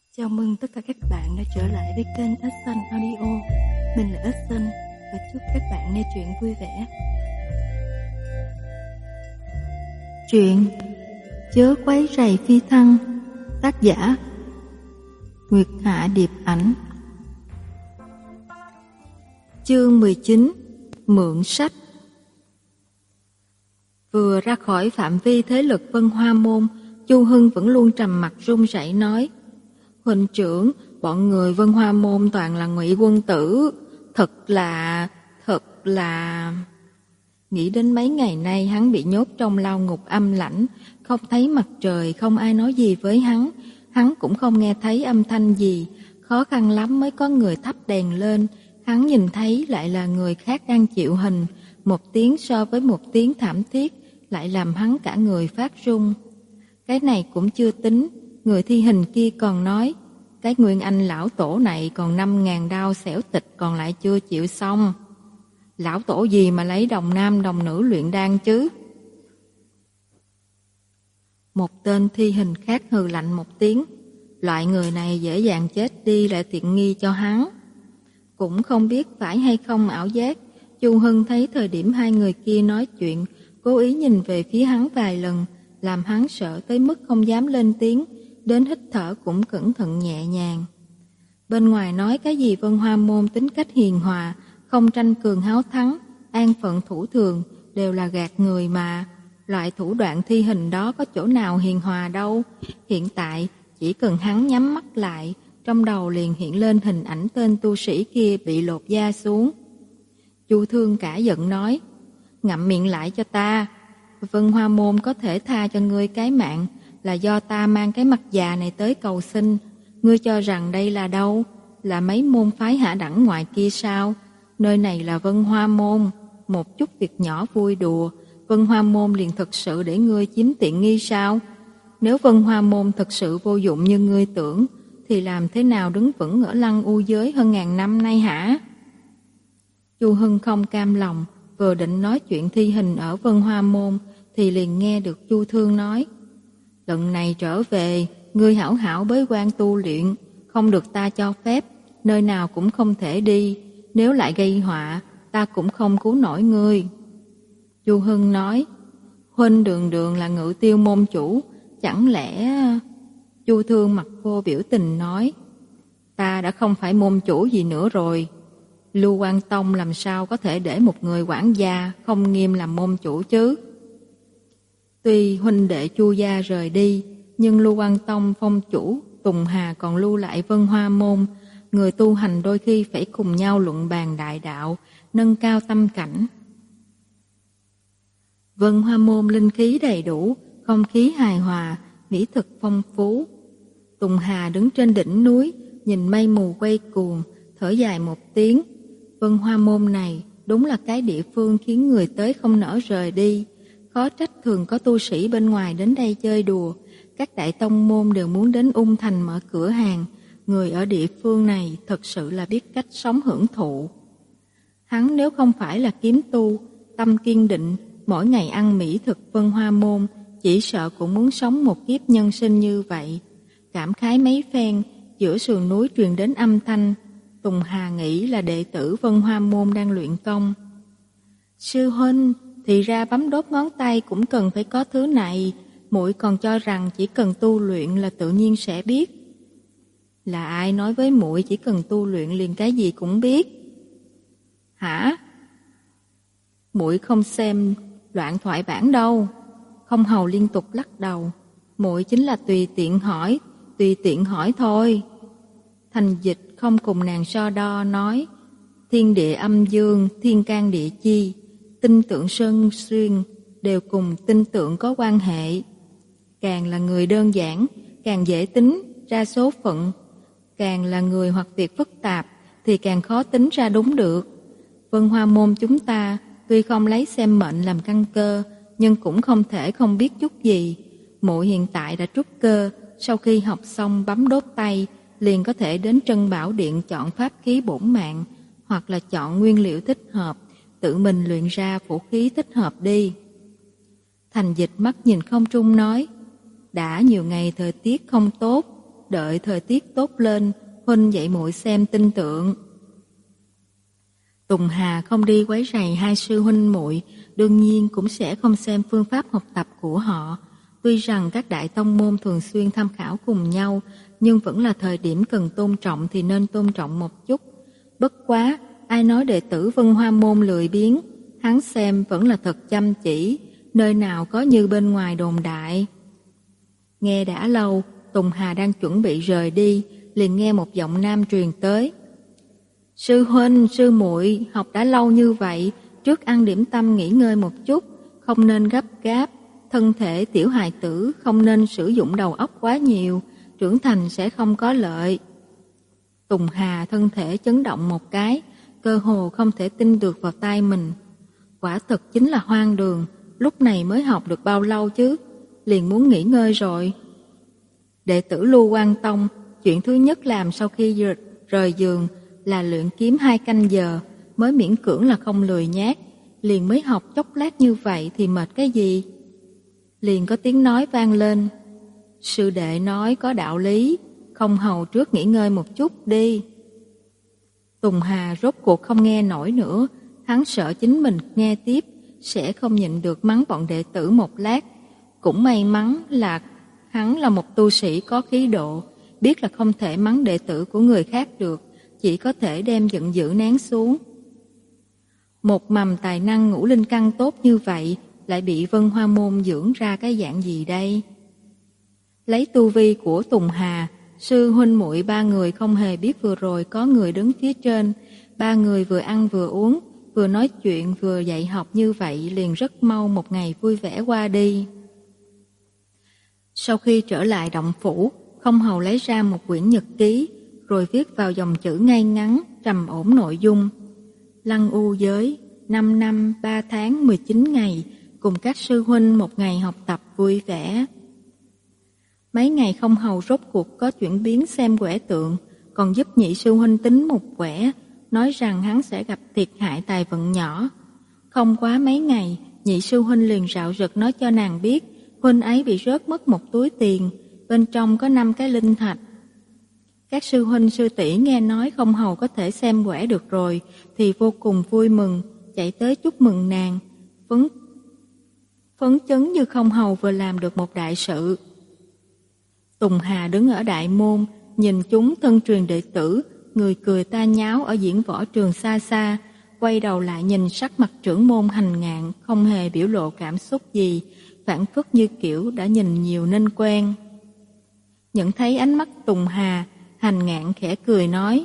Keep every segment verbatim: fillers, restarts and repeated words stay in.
Chào mừng tất cả các bạn đã trở lại với kênh Ếch Xanh Audio. Mình là Ếch Xanh và chúc các bạn nghe truyện vui vẻ. Truyện Chớ quấy rầy phi thăng, tác giả Nguyệt Hạ Điệp Ảnh. Chương mười chín. Mượn sách. Vừa ra khỏi phạm vi thế lực Vân Hoa Môn, Chu Hưng vẫn luôn trầm mặc run rẩy nói: Huynh trưởng, bọn người Vân Hoa Môn toàn là ngụy quân tử, thật là, thật là... Nghĩ đến mấy ngày nay hắn bị nhốt trong lao ngục âm lãnh, không thấy mặt trời, không ai nói gì với hắn, hắn cũng không nghe thấy âm thanh gì, khó khăn lắm mới có người thắp đèn lên, hắn nhìn thấy lại là người khác đang chịu hình, một tiếng so với một tiếng thảm thiết, lại làm hắn cả người phát run. Cái này cũng chưa tính, người thi hình kia còn nói, cái Nguyên Anh lão tổ này còn năm ngàn đao xẻo tịch còn lại chưa chịu xong. Lão tổ gì mà lấy đồng nam đồng nữ luyện đan chứ? Một tên thi hình khác hừ lạnh một tiếng, loại người này dễ dàng chết đi lại tiện nghi cho hắn. Cũng không biết phải hay không ảo giác, Chu Hưng thấy thời điểm hai người kia nói chuyện, cố ý nhìn về phía hắn vài lần, làm hắn sợ tới mức không dám lên tiếng, đến hít thở cũng cẩn thận nhẹ nhàng. Bên ngoài nói cái gì Vân Hoa Môn tính cách hiền hòa, không tranh cường háo thắng, an phận thủ thường, đều là gạt người mà. Loại thủ đoạn thi hình đó có chỗ nào hiền hòa đâu. Hiện tại, chỉ cần hắn nhắm mắt lại, trong đầu liền hiện lên hình ảnh tên tu sĩ kia bị lột da xuống. Chu Thương cả giận nói, ngậm miệng lại cho ta. Vân Hoa Môn có thể tha cho ngươi cái mạng là do ta mang cái mặt già này tới cầu xin. Ngươi cho rằng đây là đâu? Là mấy môn phái hạ đẳng ngoài kia sao? Nơi này là Vân Hoa Môn. Một chút việc nhỏ vui đùa, Vân Hoa Môn liền thực sự để ngươi chiếm tiện nghi sao? Nếu Vân Hoa Môn thực sự vô dụng như ngươi tưởng, thì làm thế nào đứng vững ở lăng u giới hơn ngàn năm nay hả? Chu Hưng không cam lòng, vừa định nói chuyện thi hình ở Vân Hoa Môn, thì liền nghe được Chu Thương nói, lần này trở về, ngươi hảo hảo bế quan tu luyện, không được ta cho phép, nơi nào cũng không thể đi, nếu lại gây họa, ta cũng không cứu nổi ngươi. Chu Hưng nói, huynh đường đường là Ngự Tiêu môn chủ, chẳng lẽ... Chu Thương mặt vô biểu tình nói, ta đã không phải môn chủ gì nữa rồi. Lưu Quan Tông làm sao có thể để một người quản gia không nghiêm làm môn chủ chứ? Tuy huynh đệ Chu gia rời đi, nhưng Lưu Quan Tông phong chủ Tùng Hà còn lưu lại Vân Hoa Môn. Người tu hành đôi khi phải cùng nhau luận bàn đại đạo, nâng cao tâm cảnh. Vân Hoa Môn linh khí đầy đủ, không khí hài hòa, mỹ thực phong phú. Tùng Hà đứng trên đỉnh núi, nhìn mây mù quay cuồng, thở dài một tiếng. Vân Hoa Môn này đúng là cái địa phương khiến người tới không nỡ rời đi. Khó trách thường có tu sĩ bên ngoài đến đây chơi đùa. Các đại tông môn đều muốn đến Ung Thành mở cửa hàng. Người ở địa phương này thật sự là biết cách sống hưởng thụ. Hắn nếu không phải là kiếm tu, tâm kiên định, mỗi ngày ăn mỹ thực Vân Hoa Môn, chỉ sợ cũng muốn sống một kiếp nhân sinh như vậy. Cảm khái mấy phen, giữa sườn núi truyền đến âm thanh. Tùng Hà nghĩ là đệ tử Vân Hoa Môn đang luyện công. Sư huynh, thì ra bấm đốt ngón tay cũng cần phải có thứ này, muội còn cho rằng chỉ cần tu luyện là tự nhiên sẽ biết. Là ai nói với muội chỉ cần tu luyện liền cái gì cũng biết? Hả? Muội không xem loạn thoại bản đâu. Không Hầu liên tục lắc đầu, muội chính là tùy tiện hỏi, tùy tiện hỏi thôi. Thành Dịch không cùng nàng so đo nói, thiên địa âm dương, thiên can địa chi, tinh tượng sơn xuyên đều cùng tinh tượng có quan hệ. Càng là người đơn giản, càng dễ tính ra số phận. Càng là người hoặc việc phức tạp thì càng khó tính ra đúng được. Vân Hoa Môn chúng ta tuy không lấy xem mệnh làm căn cơ, nhưng cũng không thể không biết chút gì. Muội hiện tại đã trúc cơ, sau khi học xong bấm đốt tay, liền có thể đến Trân Bảo Điện chọn pháp khí bổn mạng, hoặc là chọn nguyên liệu thích hợp, tự mình luyện ra vũ khí thích hợp đi. Thành Dịch mắt nhìn không trung nói, đã nhiều ngày thời tiết không tốt, đợi thời tiết tốt lên, huynh dạy muội xem tinh tượng. Tùng Hà không đi quấy rầy hai sư huynh muội, đương nhiên cũng sẽ không xem phương pháp học tập của họ. Tuy rằng các đại tông môn thường xuyên tham khảo cùng nhau, nhưng vẫn là thời điểm cần tôn trọng thì nên tôn trọng một chút. Bất quá, ai nói đệ tử Vân Hoa môn lười biếng, hắn xem vẫn là thật chăm chỉ, nơi nào có như bên ngoài đồn đại. Nghe đã lâu, Tùng Hà đang chuẩn bị rời đi, liền nghe một giọng nam truyền tới. Sư huynh, sư muội, học đã lâu như vậy, trước ăn điểm tâm nghỉ ngơi một chút, không nên gấp gáp, thân thể tiểu hài tử không nên sử dụng đầu óc quá nhiều, trưởng thành sẽ không có lợi. Tùng Hà thân thể chấn động một cái, cơ hồ không thể tin được vào tai mình. Quả thực chính là hoang đường, lúc này mới học được bao lâu chứ, liền muốn nghỉ ngơi rồi. Đệ tử Lưu Quang Tông, chuyện thứ nhất làm sau khi rời giường là luyện kiếm hai canh giờ, mới miễn cưỡng là không lười nhác, liền mới học chốc lát như vậy thì mệt cái gì. Liền có tiếng nói vang lên. Sư đệ nói có đạo lý, không hầu trước nghỉ ngơi một chút đi. Tùng Hà rốt cuộc không nghe nổi nữa, hắn sợ chính mình nghe tiếp sẽ không nhịn được mắng bọn đệ tử một lát. Cũng may mắn là hắn là một tu sĩ có khí độ, biết là không thể mắng đệ tử của người khác được, chỉ có thể đem giận dữ nén xuống. Một mầm tài năng ngũ linh căn tốt như vậy, lại bị Vân Hoa môn dưỡng ra cái dạng gì đây? Lấy tu vi của Tùng Hà, sư huynh muội ba người không hề biết vừa rồi có người đứng phía trên, ba người vừa ăn vừa uống, vừa nói chuyện vừa dạy học như vậy liền rất mau một ngày vui vẻ qua đi. Sau khi trở lại động phủ, Không Hầu lấy ra một quyển nhật ký, rồi viết vào dòng chữ ngay ngắn, trầm ổn nội dung. Lăng U giới, năm năm, ba tháng, mười chín ngày, cùng các sư huynh một ngày học tập vui vẻ. Mấy ngày Không Hầu rốt cuộc có chuyển biến xem quẻ tượng, còn giúp nhị sư huynh tính một quẻ, nói rằng hắn sẽ gặp thiệt hại tài vận nhỏ. Không quá mấy ngày, nhị sư huynh liền rạo rực nói cho nàng biết, huynh ấy bị rớt mất một túi tiền, bên trong có năm cái linh thạch. Các sư huynh sư tỷ nghe nói Không Hầu có thể xem quẻ được rồi, thì vô cùng vui mừng, chạy tới chúc mừng nàng, phấn, phấn chấn như Không Hầu vừa làm được một đại sự. Tùng Hà đứng ở đại môn, nhìn chúng thân truyền đệ tử, người cười ta nháo ở diễn võ trường xa xa, quay đầu lại nhìn sắc mặt trưởng môn Hành Ngạn, không hề biểu lộ cảm xúc gì, phản phất như kiểu đã nhìn nhiều nên quen. Nhận thấy ánh mắt Tùng Hà, Hành Ngạn khẽ cười nói: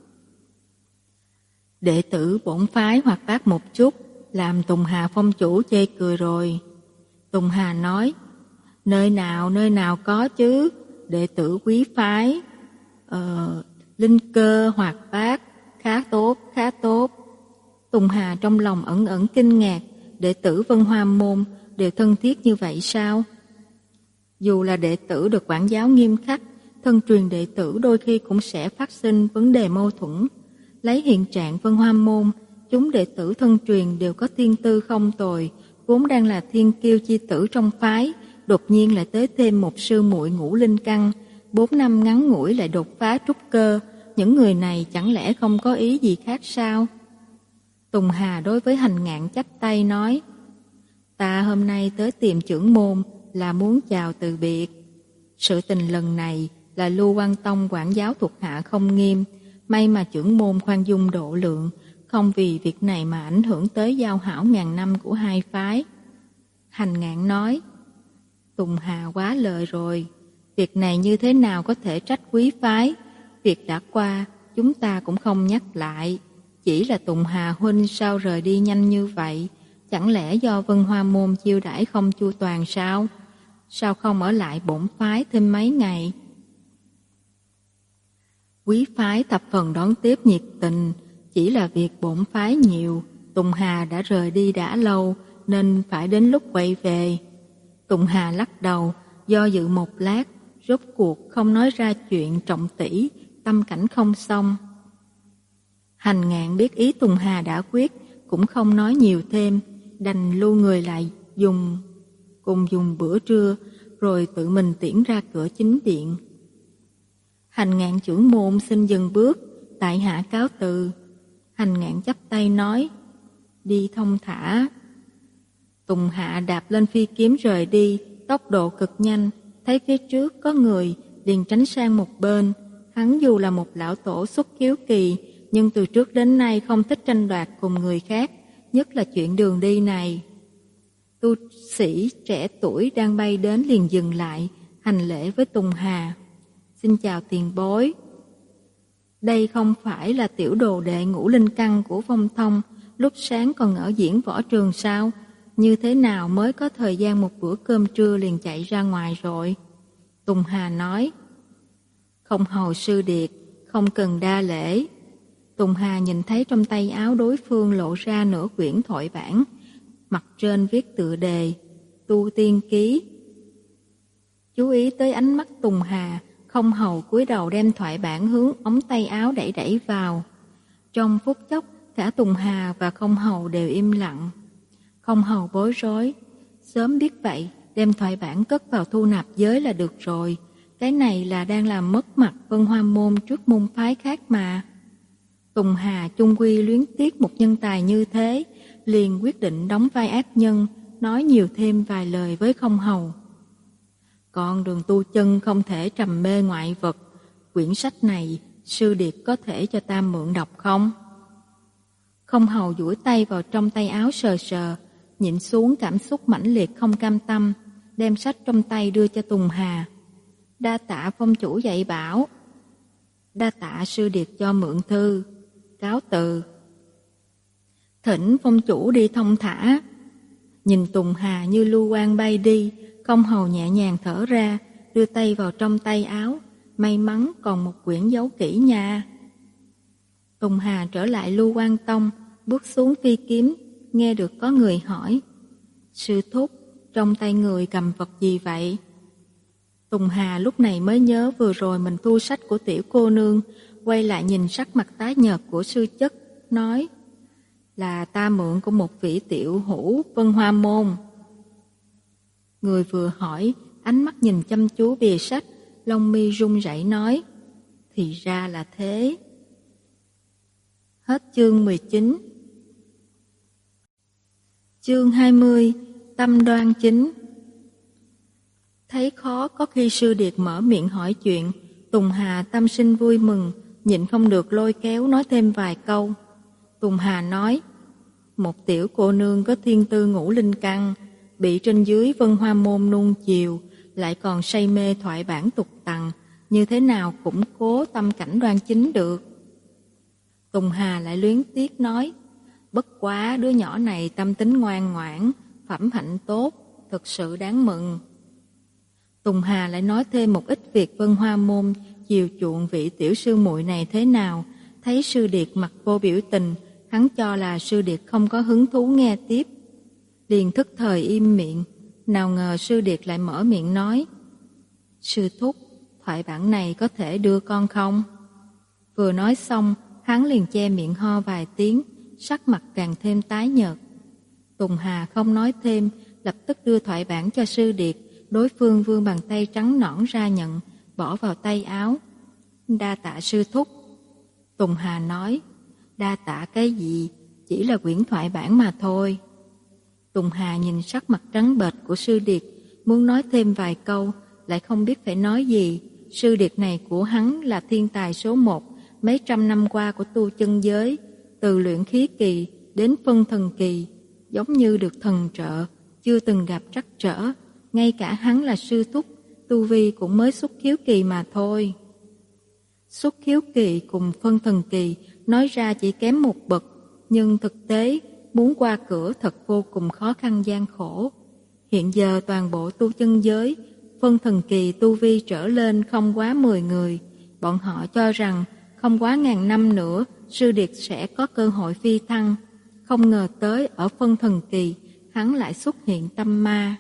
đệ tử bổn phái hoạt bát một chút, làm Tùng Hà phong chủ chê cười rồi. Tùng Hà nói: nơi nào nơi nào có chứ, đệ tử quý phái, ờ, linh cơ hoạt bát, khá tốt, khá tốt. Tùng Hà trong lòng ẩn ẩn kinh ngạc, đệ tử Vân Hoa môn đều thân thiết như vậy sao? Dù là đệ tử được quản giáo nghiêm khắc, thân truyền đệ tử đôi khi cũng sẽ phát sinh vấn đề mâu thuẫn. Lấy hiện trạng Vân Hoa môn, chúng đệ tử thân truyền đều có thiên tư không tồi, vốn đang là thiên kiêu chi tử trong phái, đột nhiên lại tới thêm một sư muội ngũ linh căn, bốn năm ngắn ngủi lại đột phá trúc cơ, những người này chẳng lẽ không có ý gì khác sao? Tùng Hà đối với Hành Ngạn chắp tay nói: ta hôm nay tới tìm trưởng môn là muốn chào từ biệt. Sự tình lần này là Lưu Quang Tông quản giáo thuộc hạ không nghiêm, may mà trưởng môn khoan dung độ lượng, không vì việc này mà ảnh hưởng tới giao hảo ngàn năm của hai phái. Hành Ngạn nói: Tùng Hà quá lời rồi, việc này như thế nào có thể trách quý phái, việc đã qua chúng ta cũng không nhắc lại, chỉ là Tùng Hà huynh sao rời đi nhanh như vậy, chẳng lẽ do Vân Hoa môn chiêu đãi không chu toàn sao? Sao không ở lại bổn phái thêm mấy ngày? Quý phái thập phần đón tiếp nhiệt tình, chỉ là việc bổn phái nhiều, Tùng Hà đã rời đi đã lâu nên phải đến lúc quay về. Tùng Hà lắc đầu, do dự một lát, rốt cuộc không nói ra chuyện trọng tỷ, tâm cảnh không xong. Hành Ngạn biết ý Tùng Hà đã quyết, cũng không nói nhiều thêm, đành lưu người lại dùng cùng dùng bữa trưa, rồi tự mình tiễn ra cửa chính điện. Hành Ngạn trưởng môn xin dừng bước, tại hạ cáo từ. Hành Ngạn chắp tay nói, đi thông thả. Tùng Hạ đạp lên phi kiếm rời đi, tốc độ cực nhanh, thấy phía trước có người, liền tránh sang một bên. Hắn dù là một lão tổ xuất khiếu kỳ, nhưng từ trước đến nay không thích tranh đoạt cùng người khác, nhất là chuyện đường đi này. Tu sĩ trẻ tuổi đang bay đến liền dừng lại, hành lễ với Tùng Hà. Xin chào tiền bối. Đây không phải là tiểu đồ đệ ngũ linh căn của Phong Thông, lúc sáng còn ở diễn võ trường sao? Như thế nào mới có thời gian một bữa cơm trưa liền chạy ra ngoài rồi? Tùng Hà nói, không hầu sư điệt, không cần đa lễ. Tùng Hà nhìn thấy trong tay áo đối phương lộ ra nửa quyển thoại bản, mặt trên viết tựa đề, Tu Tiên Ký. Chú ý tới ánh mắt Tùng Hà, không hầu cúi đầu đem thoại bản hướng ống tay áo đẩy đẩy vào. Trong phút chốc, cả Tùng Hà và không hầu đều im lặng. Không hầu bối rối, sớm biết vậy, đem thoại bản cất vào thu nạp giới là được rồi. Cái này là đang làm mất mặt Vân Hoa Môn trước môn phái khác mà. Tùng Hà chung quy luyến tiếc một nhân tài như thế, liền quyết định đóng vai ác nhân, nói nhiều thêm vài lời với không hầu. Con đường tu chân không thể trầm mê ngoại vật, quyển sách này sư điệt có thể cho ta mượn đọc không? Không hầu duỗi tay vào trong tay áo sờ sờ, nhịn xuống cảm xúc mãnh liệt không cam tâm, đem sách trong tay đưa cho Tùng Hà. Đa tạ phong chủ dạy bảo. Đa tạ sư điệt cho mượn thư. Cáo từ. Thỉnh phong chủ đi thông thả. Nhìn Tùng Hà như lưu quang bay đi, không hầu nhẹ nhàng thở ra, đưa tay vào trong tay áo. May mắn còn một quyển giấu kỹ nha. Tùng Hà trở lại Lưu Quan Tông, bước xuống phi kiếm, nghe được có người hỏi. Sư thúc, trong tay người cầm vật gì vậy? Tùng Hà lúc này mới nhớ vừa rồi mình thu sách của tiểu cô nương, quay lại nhìn sắc mặt tái nhợt của sư chất, nói là ta mượn của một vị tiểu hữu Vân Hoa Môn. Người vừa hỏi, ánh mắt nhìn chăm chú bìa sách, lông mi run rẩy nói, thì ra là thế. Hết chương mười chín. Chương hai mươi, tâm đoan chính. Thấy khó có khi sư điệt mở miệng hỏi chuyện, Tùng Hà tâm sinh vui mừng, nhịn không được lôi kéo nói thêm vài câu. Tùng Hà nói, một tiểu cô nương có thiên tư ngũ linh căn, bị trên dưới Vân Hoa Môn nuông chiều, lại còn say mê thoại bản tục tằng, như thế nào củng cố tâm cảnh đoan chính được. Tùng Hà lại luyến tiếc nói, bất quá đứa nhỏ này tâm tính ngoan ngoãn, phẩm hạnh tốt, thực sự đáng mừng. Tùng Hà lại nói thêm một ít việc Vân Hoa Môn chiều chuộng vị tiểu sư muội này thế nào, thấy sư điệt mặt vô biểu tình, hắn cho là sư điệt không có hứng thú nghe tiếp. Liền thức thời im miệng, nào ngờ sư điệt lại mở miệng nói, sư thúc, thoại bản này có thể đưa con không? Vừa nói xong, hắn liền che miệng ho vài tiếng, sắc mặt càng thêm tái nhợt. Tùng Hà không nói thêm, lập tức đưa thoại bản cho sư điệt, đối phương vươn bàn tay trắng nõn ra nhận, bỏ vào tay áo. Đa tạ sư thúc. Tùng Hà nói, đa tạ cái gì, chỉ là quyển thoại bản mà thôi. Tùng Hà nhìn sắc mặt trắng bệch của sư điệt, muốn nói thêm vài câu, lại không biết phải nói gì. Sư điệt này của hắn là thiên tài số một, mấy trăm năm qua của tu chân giới, từ luyện khí kỳ đến phân thần kỳ, giống như được thần trợ, chưa từng gặp trắc trở. Ngay cả hắn là sư thúc, tu vi cũng mới xuất khiếu kỳ mà thôi. Xuất khiếu kỳ cùng phân thần kỳ nói ra chỉ kém một bậc, nhưng thực tế muốn qua cửa thật vô cùng khó khăn gian khổ. Hiện giờ toàn bộ tu chân giới, phân thần kỳ tu vi trở lên không quá mười người. Bọn họ cho rằng không quá ngàn năm nữa sư điệt sẽ có cơ hội phi thăng. Không ngờ tới ở phân thần kỳ, hắn lại xuất hiện tâm ma.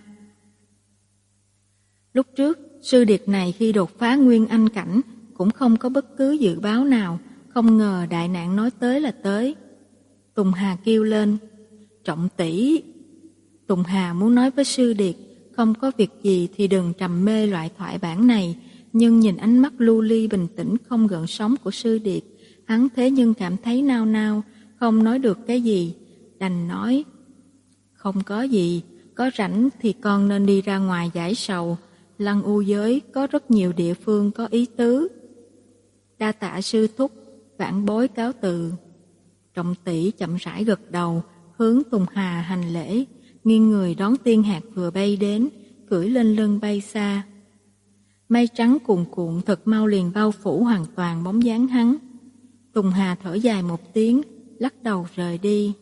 Lúc trước, sư điệt này khi đột phá nguyên anh cảnh cũng không có bất cứ dự báo nào, không ngờ đại nạn nói tới là tới. Tùng Hà kêu lên, trọng tỷ. Tùng Hà muốn nói với sư điệt, không có việc gì thì đừng trầm mê loại thoại bản này, nhưng nhìn ánh mắt lưu ly bình tĩnh không gợn sóng của Sư Điệt, hắn thế nhưng cảm thấy nao nao, không nói được cái gì, đành nói: "Không có gì, có rảnh thì con nên đi ra ngoài giải sầu, Lăng U giới có rất nhiều địa phương có ý tứ." "Đa tạ sư thúc." Vãn bối cáo từ. Trọng tỷ chậm rãi gật đầu, hướng Tùng Hà hành lễ, nghiêng người đón tiên hạt vừa bay đến, cưỡi lên lưng bay xa. Mây trắng cuồn cuộn thật mau liền bao phủ hoàn toàn bóng dáng hắn. Tùng Hà thở dài một tiếng, lắc đầu rời đi.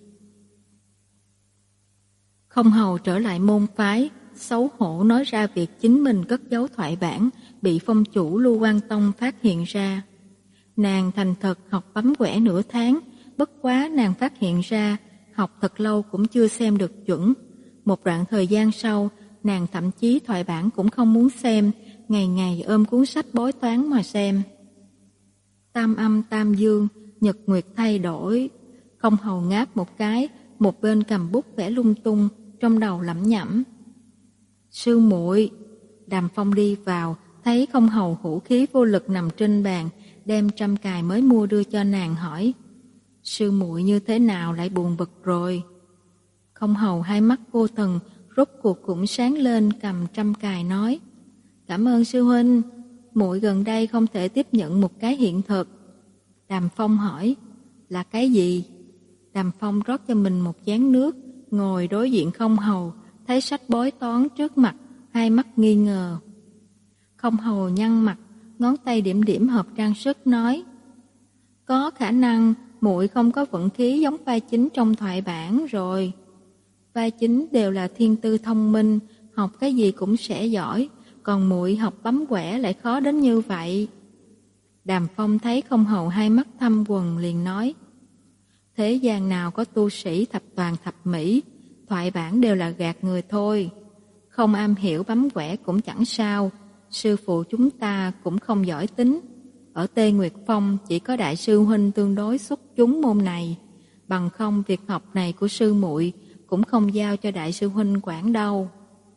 Không hầu trở lại môn phái, xấu hổ nói ra việc chính mình cất giấu thoại bản, bị phong chủ Lưu Quan Tông phát hiện ra. Nàng thành thật học bấm quẻ nửa tháng, bất quá nàng phát hiện ra, học thật lâu cũng chưa xem được chuẩn. Một đoạn thời gian sau, nàng thậm chí thoại bản cũng không muốn xem, ngày ngày ôm cuốn sách bói toán mà xem. Tam âm tam dương, nhật nguyệt thay đổi. Không hầu ngáp một cái, một bên cầm bút vẽ lung tung, trong đầu lẩm nhẩm. Sư muội. Đàm Phong đi vào, thấy không hầu hữu khí vô lực nằm trên bàn, đem trăm cài mới mua đưa cho nàng, hỏi: Sư muội như thế nào lại buồn bực rồi? Không hầu hai mắt vô thần, rốt cuộc cũng sáng lên, cầm trăm cài nói: Cảm ơn sư huynh, muội gần đây không thể tiếp nhận một cái hiện thực. Đàm Phong hỏi: Là cái gì? Đàm Phong rót cho mình một chén nước, ngồi đối diện không hầu, thấy sách bói toán trước mặt, hai mắt nghi ngờ. Không hầu nhăn mặt, ngón tay điểm điểm hộp trang sức nói: Có khả năng muội không có vận khí giống vai chính trong thoại bản rồi. Vai chính đều là thiên tư thông minh, học cái gì cũng sẽ giỏi, còn muội học bấm quẻ lại khó đến như vậy. Đàm Phong thấy không hầu hai mắt thâm quầng liền nói: Thế gian nào có tu sĩ thập toàn thập mỹ, thoại bản đều là gạt người thôi. Không am hiểu bấm quẻ cũng chẳng sao, sư phụ chúng ta cũng không giỏi tính. Ở Tê Nguyệt Phong chỉ có đại sư huynh tương đối xuất chúng môn này, bằng không việc học này của sư muội cũng không giao cho đại sư huynh quản đâu.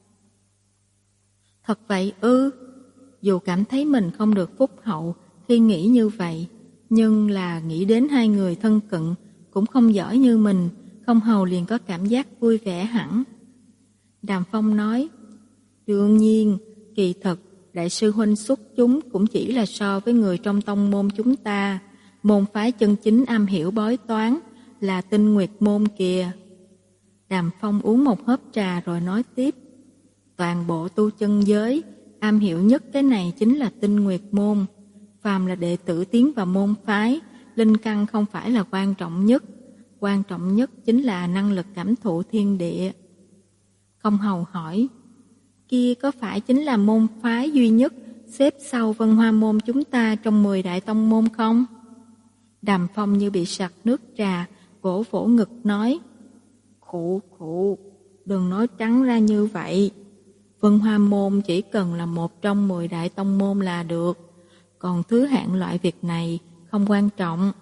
Thật vậy ư? Dù cảm thấy mình không được phúc hậu khi nghĩ như vậy, nhưng là nghĩ đến hai người thân cận cũng không giỏi như mình, không hầu liền có cảm giác vui vẻ hẳn. Đàm Phong nói: Đương nhiên, kỳ thật đại sư huynh xuất chúng cũng chỉ là so với người trong tông môn chúng ta, môn phái chân chính am hiểu bói toán là Tinh Nguyệt môn kìa. Đàm Phong uống một hớp trà rồi nói tiếp: Toàn bộ tu chân giới, am hiểu nhất cái này chính là Tinh Nguyệt môn. Phàm là đệ tử tiến vào môn phái, linh căn không phải là quan trọng nhất, quan trọng nhất chính là năng lực cảm thụ thiên địa. Không hầu hỏi: Kia có phải chính là môn phái duy nhất xếp sau Vân Hoa môn chúng ta trong mười đại tông môn không? Đàm Phong như bị sặc nước trà, vỗ vỗ ngực nói: Khụ khụ, đừng nói trắng ra như vậy. Vân Hoa môn chỉ cần là một trong mười đại tông môn là được, còn thứ hạng loại việc này không quan trọng.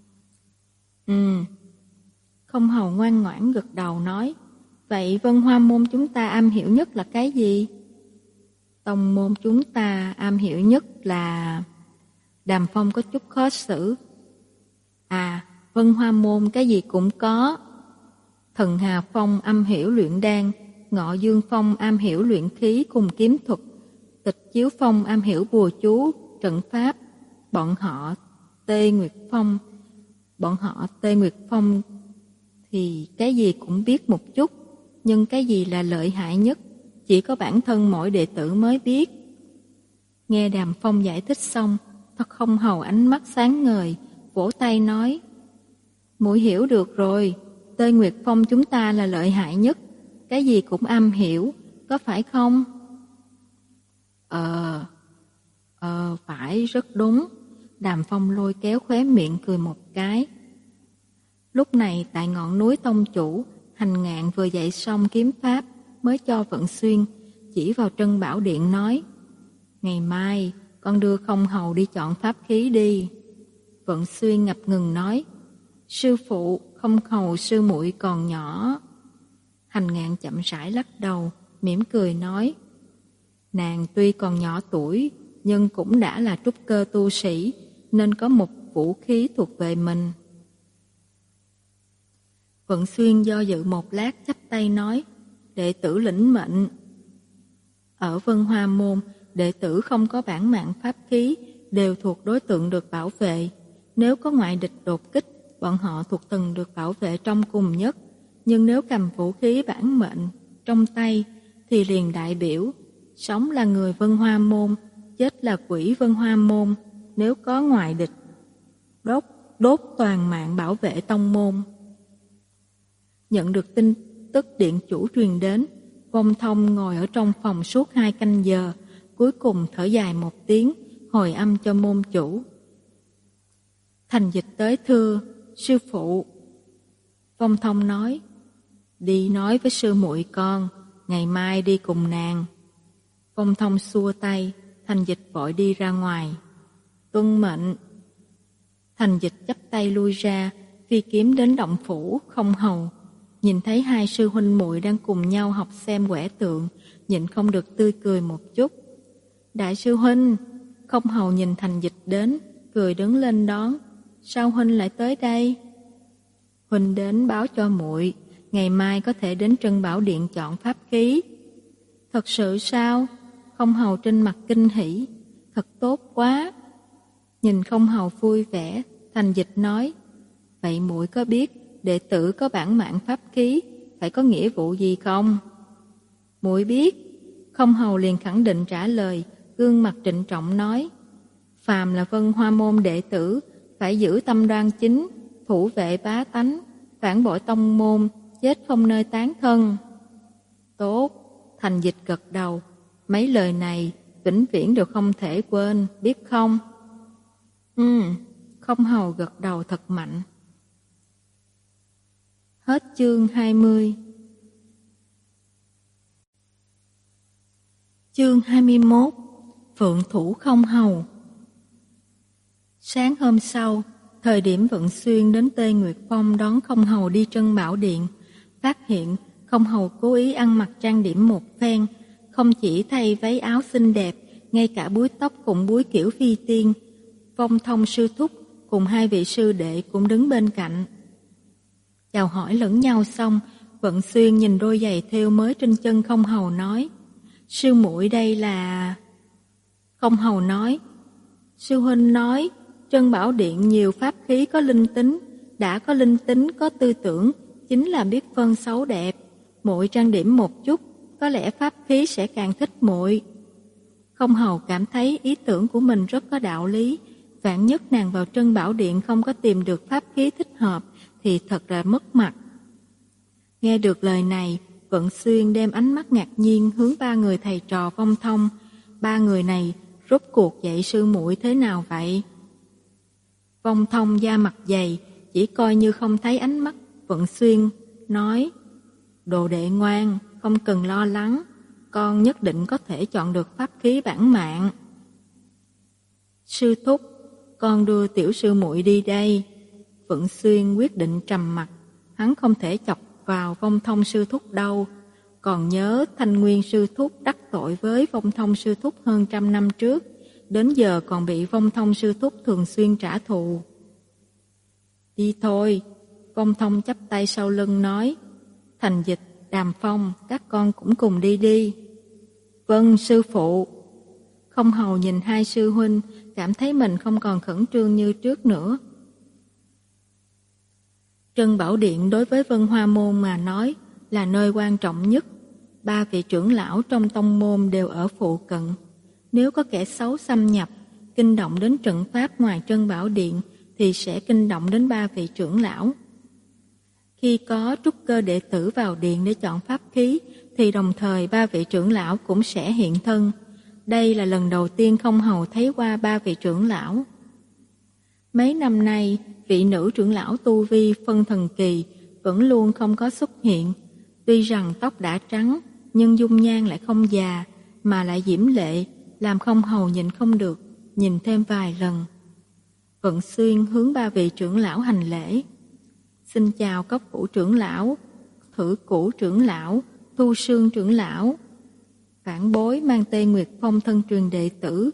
Ừ. Không hầu ngoan ngoãn gật đầu nói: Vậy Vân Hoa môn chúng ta am hiểu nhất là cái gì? Tông môn chúng ta am hiểu nhất là... Đàm Phong có chút khó xử. À, Vân Hoa môn cái gì cũng có. Thần Hà Phong am hiểu luyện đan, Ngọ Dương Phong am hiểu luyện khí cùng kiếm thuật, Tịch Chiếu Phong am hiểu bùa chú, trận pháp. Bọn họ Tê Nguyệt Phong, bọn họ Tê Nguyệt Phong thì cái gì cũng biết một chút, nhưng cái gì là lợi hại nhất, chỉ có bản thân mỗi đệ tử mới biết. Nghe Đàm Phong giải thích xong, thật không hầu ánh mắt sáng ngời, vỗ tay nói: Muội hiểu được rồi, Tê Nguyệt Phong chúng ta là lợi hại nhất, cái gì cũng am hiểu, có phải không? Ờ, ờ, phải, rất đúng. Đàm Phong lôi kéo khóe miệng cười một cái. Lúc này tại ngọn núi Tông Chủ, Hành Ngạn vừa dạy xong kiếm pháp mới cho Vận Xuyên, chỉ vào Trân Bảo Điện nói: Ngày mai con đưa Không hầu đi chọn pháp khí đi. Vận Xuyên ngập ngừng nói: Sư phụ, Không hầu sư muội còn nhỏ. Hành Ngạn chậm rãi lắc đầu, mỉm cười nói: Nàng tuy còn nhỏ tuổi, nhưng cũng đã là trúc cơ tu sĩ, nên có một vũ khí thuộc về mình. Vận Xuyên do dự một lát chắp tay nói, đệ tử lĩnh mệnh. Ở Vân Hoa Môn, đệ tử không có bản mạng pháp khí, đều thuộc đối tượng được bảo vệ. Nếu có ngoại địch đột kích, bọn họ thuộc tầng được bảo vệ trong cùng nhất. Nhưng nếu cầm vũ khí bản mệnh trong tay, thì liền đại biểu, sống là người Vân Hoa Môn, chết là quỷ Vân Hoa Môn. Nếu có ngoại địch, đốt, đốt toàn mạng bảo vệ tông môn. Nhận được tin tức điện chủ truyền đến, Vong Thông ngồi ở trong phòng suốt hai canh giờ, cuối cùng thở dài một tiếng, hồi âm cho môn chủ. Thành Dịch tới thưa, sư phụ. Vong Thông nói, đi nói với sư muội con, ngày mai đi cùng nàng. Vong Thông xua tay, Thành Dịch vội đi ra ngoài. Tuân mệnh. Thành Dịch chắp tay lui ra, phi kiếm đến động phủ Không Hầu. Nhìn thấy hai sư huynh muội đang cùng nhau học xem quẻ tượng, nhịn không được tươi cười một chút. Đại sư huynh. Không Hầu nhìn Thành Dịch đến, cười đứng lên đón. Sao huynh lại tới đây? Huynh đến báo cho muội, ngày mai có thể đến Trân Bảo Điện chọn pháp khí. Thật sự sao? Không Hầu trên mặt kinh hỉ. Thật tốt quá. Nhìn Không Hầu vui vẻ, Thành Dịch nói, vậy muội có biết đệ tử có bản mạng pháp khí phải có nghĩa vụ gì không? Muội biết. Không Hầu liền khẳng định trả lời, gương mặt trịnh trọng nói, phàm là Vân Hoa Môn đệ tử phải giữ tâm đoan chính, thủ vệ bá tánh, phản bội tông môn, chết không nơi tán thân. Tốt. Thành Dịch gật đầu. Mấy lời này vĩnh viễn đều không thể quên, biết không? Ừ. Không Hầu gật đầu thật mạnh. Hết chương hai mươi. Chương hai mươi mốt. Phượng thủ Không Hầu. Sáng hôm sau, thời điểm Vận Xuyên đến Tê Nguyệt Phong đón Không Hầu đi Trân Bảo Điện, phát hiện Không Hầu cố ý ăn mặc trang điểm một phen, không chỉ thay váy áo xinh đẹp, ngay cả búi tóc cũng búi kiểu phi tiên. Vong Thông sư thúc cùng hai vị sư đệ cũng đứng bên cạnh. Chào hỏi lẫn nhau xong, Vận Xuyên nhìn đôi giày thêu mới trên chân Không Hầu nói, sư muội đây là... Không Hầu nói, sư huynh nói, Trân Bảo Điện nhiều pháp khí có linh tính, đã có linh tính có tư tưởng, chính là biết phân xấu đẹp. Muội trang điểm một chút, có lẽ pháp khí sẽ càng thích muội. Không Hầu cảm thấy ý tưởng của mình rất có đạo lý, vạn nhất nàng vào Trân Bảo Điện không có tìm được pháp khí thích hợp, thì thật là mất mặt. Nghe được lời này, Vận Xuyên đem ánh mắt ngạc nhiên hướng ba người thầy trò Vong Thông. Ba người này rốt cuộc dạy sư muội thế nào vậy? Vong Thông da mặt dày, chỉ coi như không thấy ánh mắt Vận Xuyên, nói, đồ đệ ngoan, không cần lo lắng, con nhất định có thể chọn được pháp khí bản mạng. Sư thúc, con đưa tiểu sư muội đi đây. Vận Xuyên quyết định trầm mặt, hắn không thể chọc vào Vong Thông sư thúc đâu. Còn nhớ Thanh Nguyên sư thúc đắc tội với Vong Thông sư thúc hơn trăm năm trước, đến giờ còn bị Vong Thông sư thúc thường xuyên trả thù. Đi thôi. Vong Thông chắp tay sau lưng nói, Thành Dịch, Đàm Phong, các con cũng cùng đi đi. Vâng, sư phụ. Không Hầu nhìn hai sư huynh, cảm thấy mình không còn khẩn trương như trước nữa. Trân Bảo Điện đối với Vân Hoa Môn mà nói là nơi quan trọng nhất. Ba vị trưởng lão trong tông môn đều ở phụ cận. Nếu có kẻ xấu xâm nhập, kinh động đến trận pháp ngoài Trân Bảo Điện, thì sẽ kinh động đến ba vị trưởng lão. Khi có trúc cơ đệ tử vào điện để chọn pháp khí, thì đồng thời ba vị trưởng lão cũng sẽ hiện thân. Đây là lần đầu tiên Không Hầu thấy qua ba vị trưởng lão. Mấy năm nay, vị nữ trưởng lão tu vi phân thần kỳ vẫn luôn không có xuất hiện. Tuy rằng tóc đã trắng, nhưng dung nhan lại không già, mà lại diễm lệ, làm Không Hầu nhìn không được, nhìn thêm vài lần. Vận Xuyên hướng ba vị trưởng lão hành lễ. Xin chào Cốc Vũ trưởng lão, Thử Cũ trưởng lão, Thu Sương trưởng lão. Vãn bối mang Tê Nguyệt Phong thân truyền đệ tử,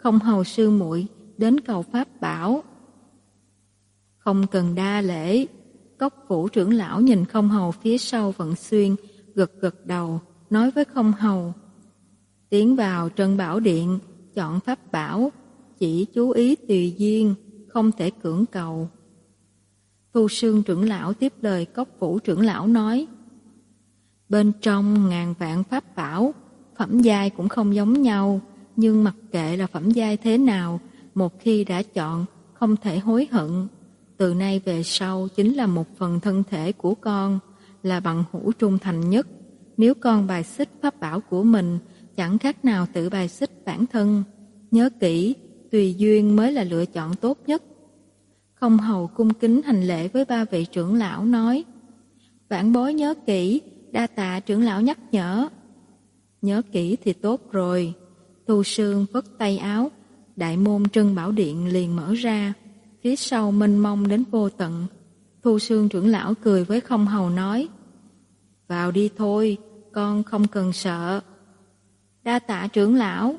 Không hầu sư muội đến cầu pháp bảo. Không cần đa lễ. Cốc Vũ trưởng lão nhìn Không hầu phía sau Vận Xuyên, gật gật đầu, nói với Không hầu: tiến vào Trân Bảo Điện, chọn pháp bảo, chỉ chú ý tùy duyên, không thể cưỡng cầu. Thu Sương trưởng lão tiếp lời Cốc Vũ trưởng lão nói: bên trong ngàn vạn pháp bảo, phẩm giai cũng không giống nhau, nhưng mặc kệ là phẩm giai thế nào, một khi đã chọn, không thể hối hận. Từ nay về sau chính là một phần thân thể của con, là bằng hữu trung thành nhất. Nếu con bài xích pháp bảo của mình, chẳng khác nào tự bài xích bản thân. Nhớ kỹ, tùy duyên mới là lựa chọn tốt nhất. Không hầu cung kính hành lễ với ba vị trưởng lão nói: vãn bối nhớ kỹ, đa tạ trưởng lão nhắc nhở. Nhớ kỹ thì tốt rồi. Thu Sương vất tay áo, đại môn Trân Bảo Điện liền mở ra, phía sau mênh mông đến vô tận. Thu Sương trưởng lão cười với Không hầu nói: vào đi thôi, con không cần sợ. Đa tạ trưởng lão.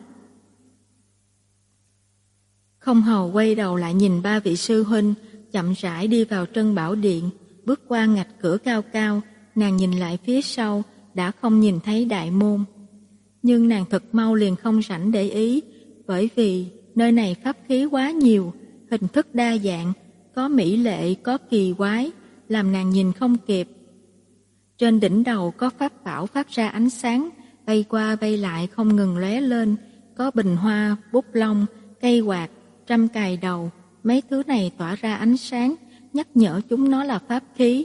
Không hầu quay đầu lại nhìn ba vị sư huynh, chậm rãi đi vào Trân Bảo Điện, bước qua ngạch cửa cao cao, nàng nhìn lại phía sau, đã không nhìn thấy đại môn. Nhưng nàng thật mau liền không rảnh để ý, bởi vì nơi này pháp khí quá nhiều, hình thức đa dạng, có mỹ lệ, có kỳ quái, làm nàng nhìn không kịp. Trên đỉnh đầu có pháp bảo phát ra ánh sáng, bay qua bay lại không ngừng lóe lên, có bình hoa, bút lông, cây quạt, trăm cài đầu, mấy thứ này tỏa ra ánh sáng, nhắc nhở chúng nó là pháp khí.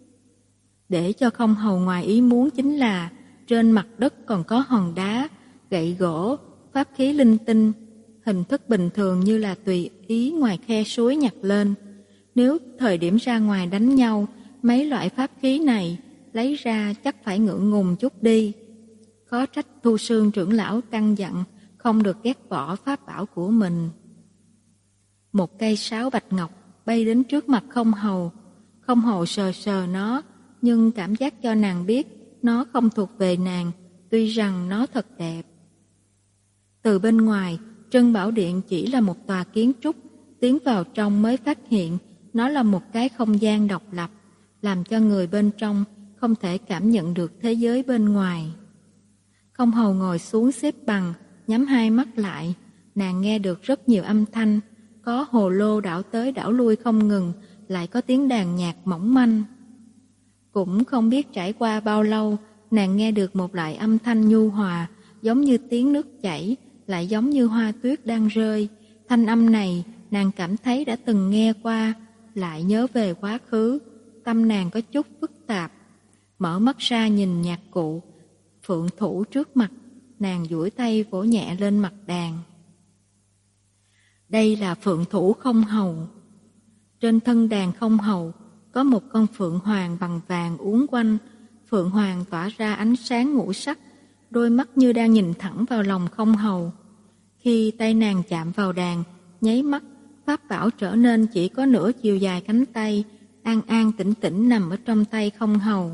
Để cho Không hầu ngoài ý muốn chính là trên mặt đất còn có hòn đá, gậy gỗ, pháp khí linh tinh, hình thức bình thường như là tùy ý ngoài khe suối nhặt lên. Nếu thời điểm ra ngoài đánh nhau, mấy loại pháp khí này lấy ra chắc phải ngượng ngùng chút đi. Khó trách Thu Sương trưởng lão căn dặn không được ghét bỏ pháp bảo của mình. Một cây sáo bạch ngọc bay đến trước mặt Không hầu. Không hầu sờ sờ nó, nhưng cảm giác cho nàng biết nó không thuộc về nàng, tuy rằng nó thật đẹp. Từ bên ngoài, Trân Bảo Điện chỉ là một tòa kiến trúc, tiến vào trong mới phát hiện nó là một cái không gian độc lập, làm cho người bên trong không thể cảm nhận được thế giới bên ngoài. Không hầu ngồi xuống xếp bằng, nhắm hai mắt lại, nàng nghe được rất nhiều âm thanh, có hồ lô đảo tới đảo lui không ngừng, lại có tiếng đàn nhạc mỏng manh. Cũng không biết trải qua bao lâu, nàng nghe được một loại âm thanh nhu hòa, giống như tiếng nước chảy, lại giống như hoa tuyết đang rơi. Thanh âm này nàng cảm thấy đã từng nghe qua, lại nhớ về quá khứ, tâm nàng có chút phức tạp. Mở mắt ra nhìn nhạc cụ, phượng thủ trước mặt, nàng duỗi tay vỗ nhẹ lên mặt đàn. Đây là phượng thủ Không hầu. Trên thân đàn Không hầu có một con phượng hoàng bằng vàng uốn quanh, phượng hoàng tỏa ra ánh sáng ngũ sắc, đôi mắt như đang nhìn thẳng vào lòng Không hầu. Khi tay nàng chạm vào đàn, nháy mắt, pháp bảo trở nên chỉ có nửa chiều dài cánh tay, an an tĩnh tĩnh nằm ở trong tay Không hầu.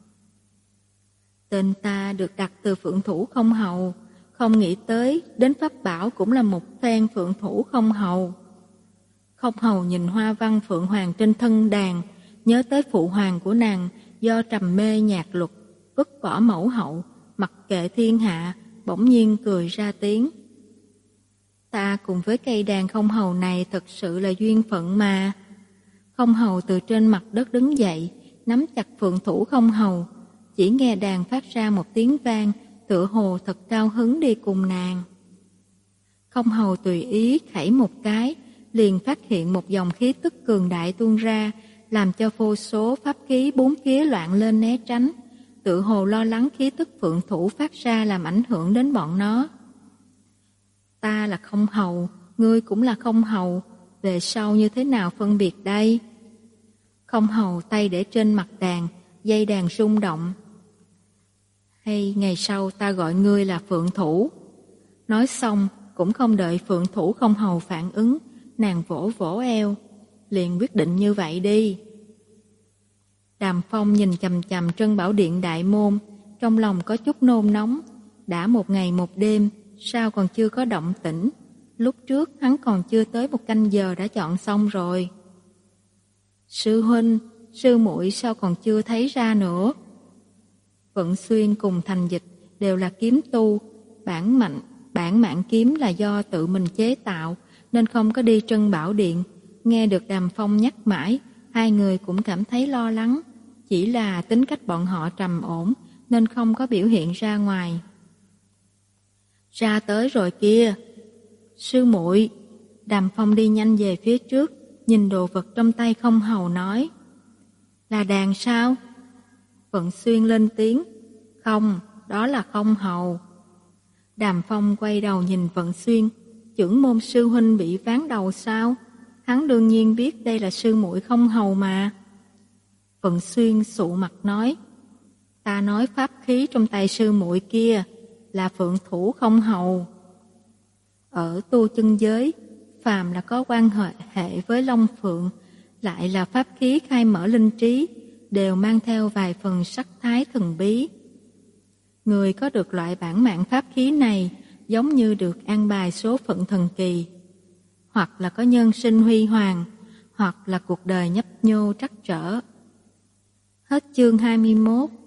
Tên ta được đặt từ phượng thủ Không hầu, không nghĩ tới đến pháp bảo cũng là một phen phượng thủ Không hầu. Không hầu nhìn hoa văn phượng hoàng trên thân đàn, nhớ tới phụ hoàng của nàng do trầm mê nhạc luật, vứt bỏ mẫu hậu, mặc kệ thiên hạ, bỗng nhiên cười ra tiếng. Ta cùng với cây đàn Không hầu này thật sự là duyên phận mà. Không hầu từ trên mặt đất đứng dậy, nắm chặt phượng thủ Không hầu, chỉ nghe đàn phát ra một tiếng vang, tựa hồ thật cao hứng đi cùng nàng. Không hầu tùy ý khẩy một cái, liền phát hiện một dòng khí tức cường đại tuôn ra, làm cho vô số pháp khí bốn phía loạn lên né tránh, tựa hồ lo lắng khí tức phượng thủ phát ra làm ảnh hưởng đến bọn nó. Ta là Không hầu, ngươi cũng là Không hầu, về sau như thế nào phân biệt đây? Không hầu tay để trên mặt đàn, dây đàn rung động. Hay ngày sau ta gọi ngươi là phượng thủ. Nói xong, cũng không đợi phượng thủ Không hầu phản ứng, nàng vỗ vỗ eo, liền quyết định như vậy đi. Đàm Phong nhìn chằm chằm Trân Bảo Điện đại môn, trong lòng có chút nôn nóng. Đã một ngày một đêm, sao còn chưa có động tĩnh? Lúc trước hắn còn chưa tới một canh giờ đã chọn xong rồi. Sư huynh, sư muội sao còn chưa thấy ra nữa? Vận Xuyên cùng Thành Dịch đều là kiếm tu, bản mạnh, bản mạng kiếm là do tự mình chế tạo nên không có đi Trân Bảo Điện. Nghe được Đàm Phong nhắc mãi, hai người cũng cảm thấy lo lắng, chỉ là tính cách bọn họ trầm ổn nên không có biểu hiện ra ngoài. Ra tới rồi kia. Sư muội. Đàm Phong đi nhanh về phía trước, nhìn đồ vật trong tay Không Hầu nói. Là đàn sao? Vận Xuyên lên tiếng. Không, đó là Không Hầu. Đàm Phong quay đầu nhìn Vận Xuyên. Chưởng môn sư huynh bị ván đầu sao? Hắn đương nhiên biết đây là sư muội Không Hầu mà. Vận Xuyên sụ mặt nói. Ta nói pháp khí trong tay sư muội kia là Phượng Thủ Không Hầu. Ở tu chân giới, phàm là có quan hệ hệ với Long Phượng, lại là pháp khí khai mở linh trí, đều mang theo vài phần sắc thái thần bí. Người có được loại bản mạng pháp khí này giống như được an bài số phận thần kỳ, hoặc là có nhân sinh huy hoàng, hoặc là cuộc đời nhấp nhô trắc trở. Hết chương hai mươi mốt.